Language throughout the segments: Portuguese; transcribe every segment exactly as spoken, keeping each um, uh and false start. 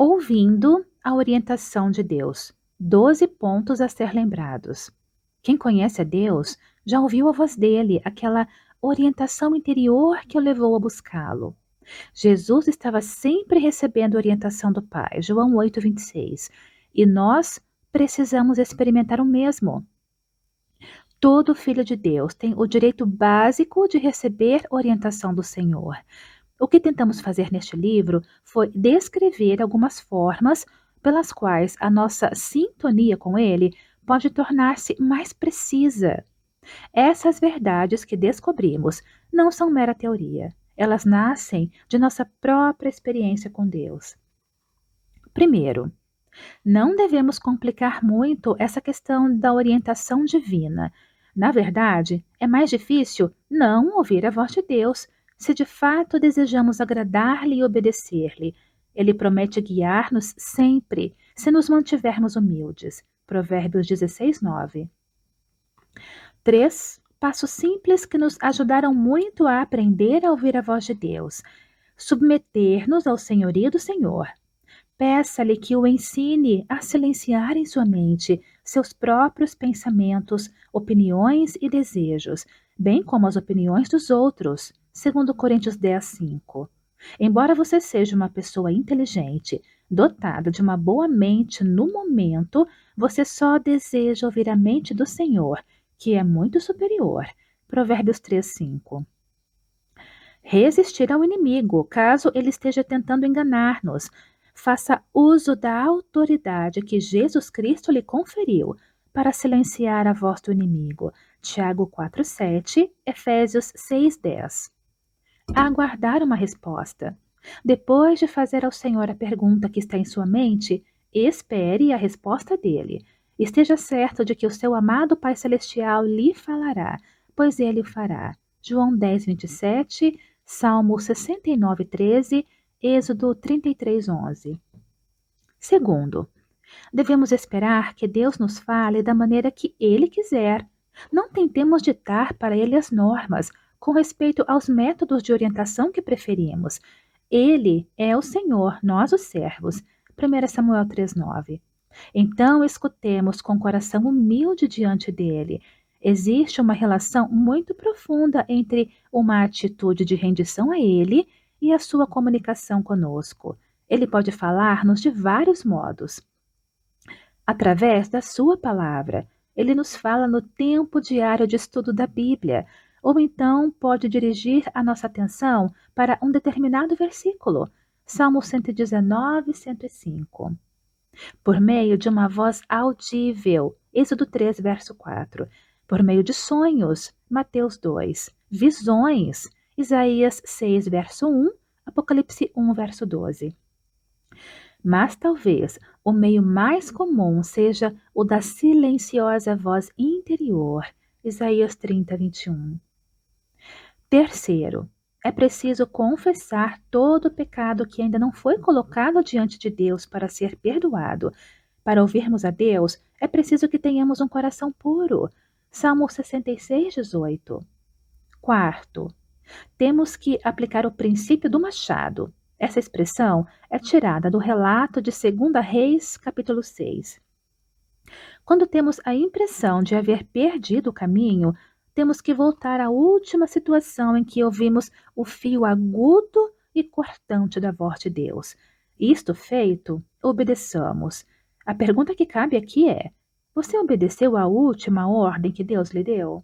Ouvindo a orientação de Deus. Doze pontos a ser lembrados. Quem conhece a Deus já ouviu a voz dele, aquela orientação interior que o levou a buscá-lo. Jesus estava sempre recebendo orientação do Pai, João oito, vinte e seis. E nós precisamos experimentar o mesmo. Todo filho de Deus tem o direito básico de receber orientação do Senhor. O que tentamos fazer neste livro foi descrever algumas formas pelas quais a nossa sintonia com Ele pode tornar-se mais precisa. Essas verdades que descobrimos não são mera teoria. Elas nascem de nossa própria experiência com Deus. Primeiro, não devemos complicar muito essa questão da orientação divina. Na verdade, é mais difícil não ouvir a voz de Deus, se de fato desejamos agradar-lhe e obedecer-lhe. Ele promete guiar-nos sempre, se nos mantivermos humildes. Provérbios dezesseis, nove. Três passos simples que nos ajudaram muito a aprender a ouvir a voz de Deus. Submeter-nos ao senhorio do Senhor. Peça-lhe que o ensine a silenciar em sua mente seus próprios pensamentos, opiniões e desejos, bem como as opiniões dos outros, segundo Coríntios dez, cinco. Embora você seja uma pessoa inteligente, dotada de uma boa mente no momento, você só deseja ouvir a mente do Senhor, que é muito superior. Provérbios três, cinco. Resistir ao inimigo, caso ele esteja tentando enganar-nos. Faça uso da autoridade que Jesus Cristo lhe conferiu para silenciar a voz do inimigo. Tiago quatro, sete, Efésios seis, dez. Aguardar uma resposta. Depois de fazer ao Senhor a pergunta que está em sua mente, espere a resposta dele. Esteja certo de que o seu amado Pai Celestial lhe falará, pois ele o fará. João dez, vinte e sete, Salmo sessenta e nove, treze, Êxodo trinta e três, onze. Segundo, devemos esperar que Deus nos fale da maneira que Ele quiser. Não tentemos ditar para Ele as normas com respeito aos métodos de orientação que preferimos. Ele é o Senhor, nós os servos. primeiro Samuel três, nove. Então escutemos com coração humilde diante dele. Existe uma relação muito profunda entre uma atitude de rendição a Ele e a sua comunicação conosco. Ele pode falar-nos de vários modos. Através da sua palavra, ele nos fala no tempo diário de estudo da Bíblia, ou então pode dirigir a nossa atenção para um determinado versículo, Salmo cento e dezenove, cento e cinco. Por meio de uma voz audível, Êxodo três, verso quatro. Por meio de sonhos, Mateus dois. Visões, Isaías seis, verso um, Apocalipse um, verso doze. Mas talvez o meio mais comum seja o da silenciosa voz interior, Isaías trinta, vinte e um. Terceiro, é preciso confessar todo o pecado que ainda não foi colocado diante de Deus para ser perdoado. Para ouvirmos a Deus, é preciso que tenhamos um coração puro, Salmo sessenta e seis, dezoito. Quarto, temos que aplicar o princípio do machado. Essa expressão é tirada do relato de Segunda Reis, capítulo seis. Quando temos a impressão de haver perdido o caminho, temos que voltar à última situação em que ouvimos o fio agudo e cortante da voz de Deus. Isto feito, obedeçamos. A pergunta que cabe aqui é: você obedeceu à última ordem que Deus lhe deu?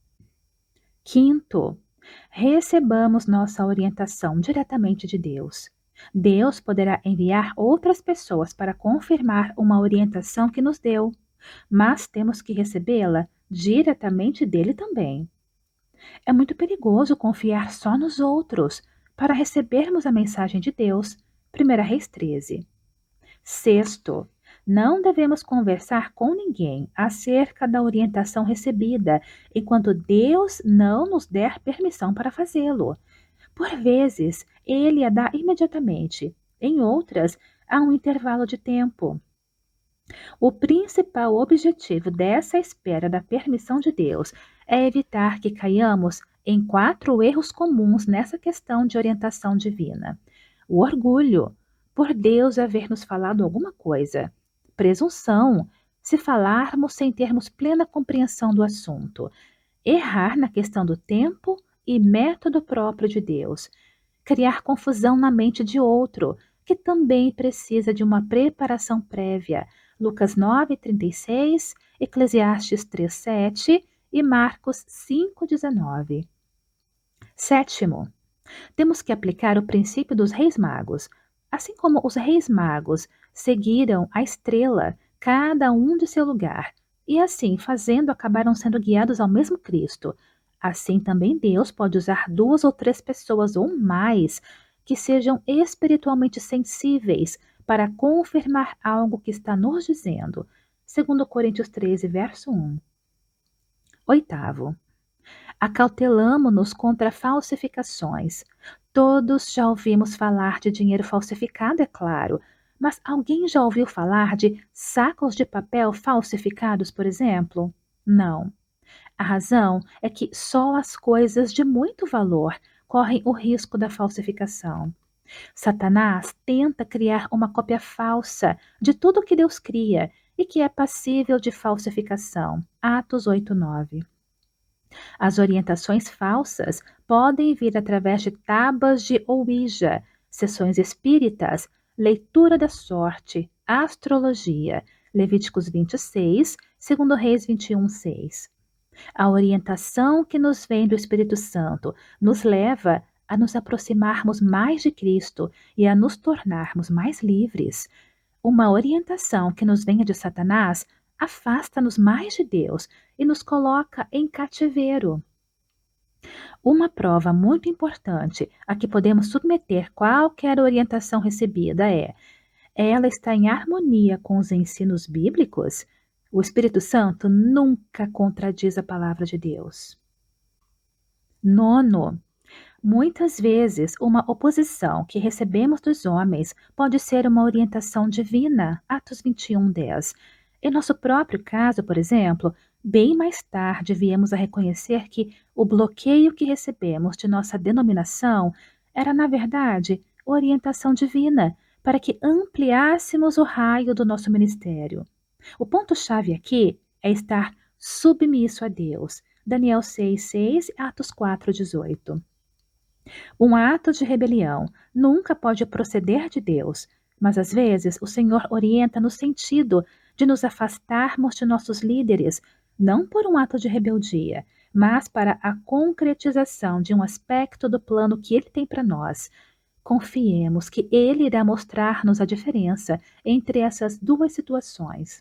Quinto, recebamos nossa orientação diretamente de Deus. Deus poderá enviar outras pessoas para confirmar uma orientação que nos deu, mas temos que recebê-la diretamente dele também. É muito perigoso confiar só nos outros para recebermos a mensagem de Deus. primeira Reis treze. Sexto, não devemos conversar com ninguém acerca da orientação recebida, enquanto Deus não nos der permissão para fazê-lo. Por vezes, Ele a dá imediatamente, em outras, há um intervalo de tempo. O principal objetivo dessa espera da permissão de Deus é evitar que caiamos em quatro erros comuns nessa questão de orientação divina. O orgulho. por Deus haver nos falado alguma coisa. Presunção, se falarmos sem termos plena compreensão do assunto. Errar na questão do tempo e método próprio de Deus. Criar confusão na mente de outro, que também precisa de uma preparação prévia. Lucas nove, trinta e seis, Eclesiastes três, sete e Marcos cinco, dezenove. Sétimo, temos que aplicar o princípio dos reis magos. Assim como os reis magos seguiram a estrela, cada um de seu lugar, e assim, fazendo, acabaram sendo guiados ao mesmo Cristo. Assim também Deus pode usar duas ou três pessoas ou mais que sejam espiritualmente sensíveis para confirmar algo que está nos dizendo. Segundo Coríntios treze, verso um. Oitavo, acautelamo-nos contra falsificações. Todos já ouvimos falar de dinheiro falsificado, é claro, mas alguém já ouviu falar de sacos de papel falsificados, por exemplo? Não. A razão é que só as coisas de muito valor correm o risco da falsificação. Satanás tenta criar uma cópia falsa de tudo que Deus cria e que é passível de falsificação. Atos oito, nove. As orientações falsas podem vir através de tábuas de Ouija, sessões espíritas, leitura da sorte, astrologia, Levíticos vinte e seis, segundo Reis vinte e um, seis. A orientação que nos vem do Espírito Santo nos leva a nos aproximarmos mais de Cristo e a nos tornarmos mais livres. Uma orientação que nos venha de Satanás afasta-nos mais de Deus e nos coloca em cativeiro. Uma prova muito importante a que podemos submeter qualquer orientação recebida é: ela está em harmonia com os ensinos bíblicos? O Espírito Santo nunca contradiz a palavra de Deus. Nono, muitas vezes uma oposição que recebemos dos homens pode ser uma orientação divina. Atos vinte e um, dez. Em nosso próprio caso, por exemplo, bem mais tarde viemos a reconhecer que o bloqueio que recebemos de nossa denominação era, na verdade, orientação divina para que ampliássemos o raio do nosso ministério. O ponto-chave aqui é estar submisso a Deus. Daniel seis, seis, Atos quatro, dezoito. Um ato de rebelião nunca pode proceder de Deus, mas às vezes o Senhor orienta no sentido de nos afastarmos de nossos líderes, não por um ato de rebeldia, mas para a concretização de um aspecto do plano que Ele tem para nós. Confiemos que Ele irá mostrar-nos a diferença entre essas duas situações.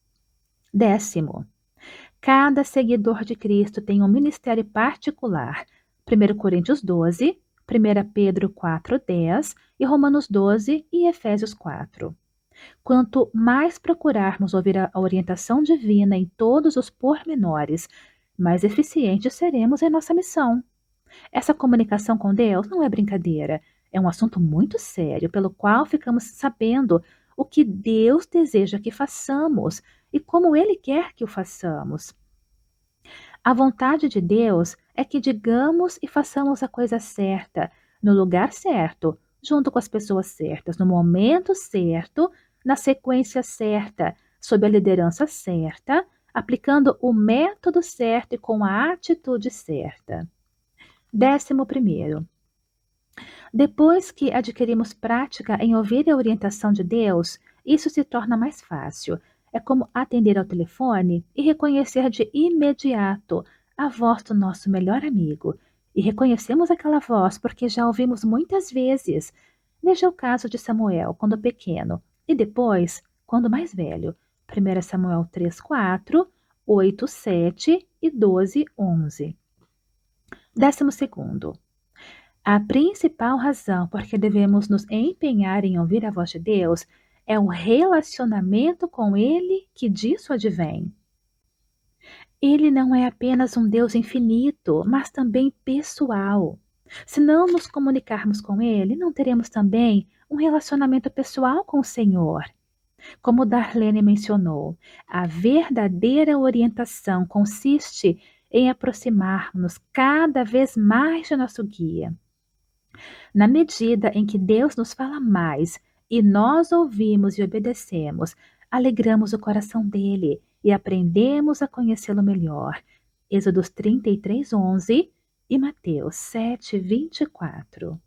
Décimo, cada seguidor de Cristo tem um ministério particular. primeira Coríntios doze, primeira Pedro quatro, dez e Romanos doze e Efésios quatro. Quanto mais procurarmos ouvir a orientação divina em todos os pormenores, mais eficientes seremos em nossa missão. Essa comunicação com Deus não é brincadeira, é um assunto muito sério, pelo qual ficamos sabendo o que Deus deseja que façamos e como Ele quer que o façamos. A vontade de Deus é que digamos e façamos a coisa certa, no lugar certo, junto com as pessoas certas, no momento certo, na sequência certa, sob a liderança certa, aplicando o método certo e com a atitude certa. Décimo primeiro. Depois que adquirimos prática em ouvir a orientação de Deus, isso se torna mais fácil. É como atender ao telefone e reconhecer de imediato a voz do nosso melhor amigo. E reconhecemos aquela voz porque já ouvimos muitas vezes. Veja o caso de Samuel, quando pequeno, e depois, quando mais velho. primeira Samuel três, quatro, oito, sete e doze, onze. Décimo segundo. A principal razão por que devemos nos empenhar em ouvir a voz de Deus é o relacionamento com Ele que disso advém. Ele não é apenas um Deus infinito, mas também pessoal. Se não nos comunicarmos com Ele, não teremos também um relacionamento pessoal com o Senhor. Como Darlene mencionou, a verdadeira orientação consiste em aproximar-nos cada vez mais de nosso guia. Na medida em que Deus nos fala mais, e nós ouvimos e obedecemos, alegramos o coração dele e aprendemos a conhecê-lo melhor. Êxodos trinta e três, onze e Mateus sete, vinte e quatro.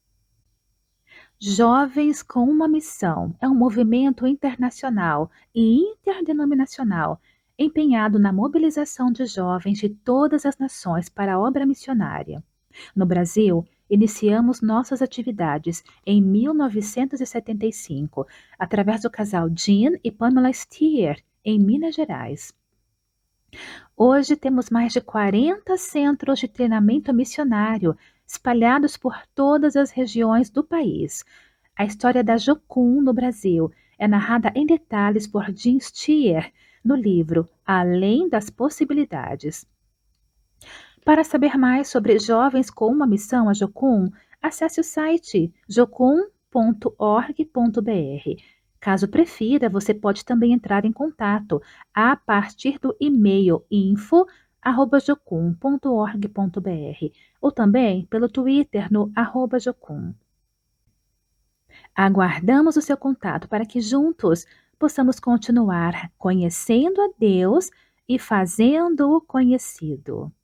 Jovens com uma Missão é um movimento internacional e interdenominacional empenhado na mobilização de jovens de todas as nações para a obra missionária. No Brasil, iniciamos nossas atividades em mil novecentos e setenta e cinco, através do casal Jean e Pamela Stier, em Minas Gerais. Hoje temos mais de quarenta centros de treinamento missionário espalhados por todas as regiões do país. A história da Jocum no Brasil é narrada em detalhes por Jean Stier no livro Além das Possibilidades. Para saber mais sobre Jovens com uma Missão, a Jocum, acesse o site jocum ponto org ponto br. Caso prefira, você pode também entrar em contato a partir do e-mail info arroba jocum ponto org ponto br ou também pelo Twitter no arroba jocum. Aguardamos o seu contato para que juntos possamos continuar conhecendo a Deus e fazendo-o conhecido.